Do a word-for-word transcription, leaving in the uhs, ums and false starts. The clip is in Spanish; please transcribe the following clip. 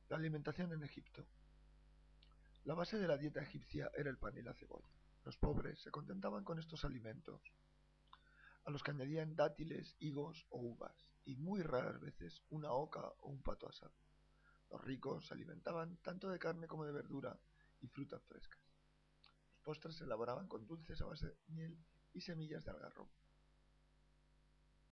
La alimentación en Egipto. La base de la dieta egipcia era el pan y la cebolla. Los pobres se contentaban con estos alimentos, a los que añadían dátiles, higos o uvas, y muy raras veces una oca o un pato asado. Los ricos se alimentaban tanto de carne como de verdura y frutas frescas. Los postres se elaboraban con dulces a base de miel y semillas de algarrobo.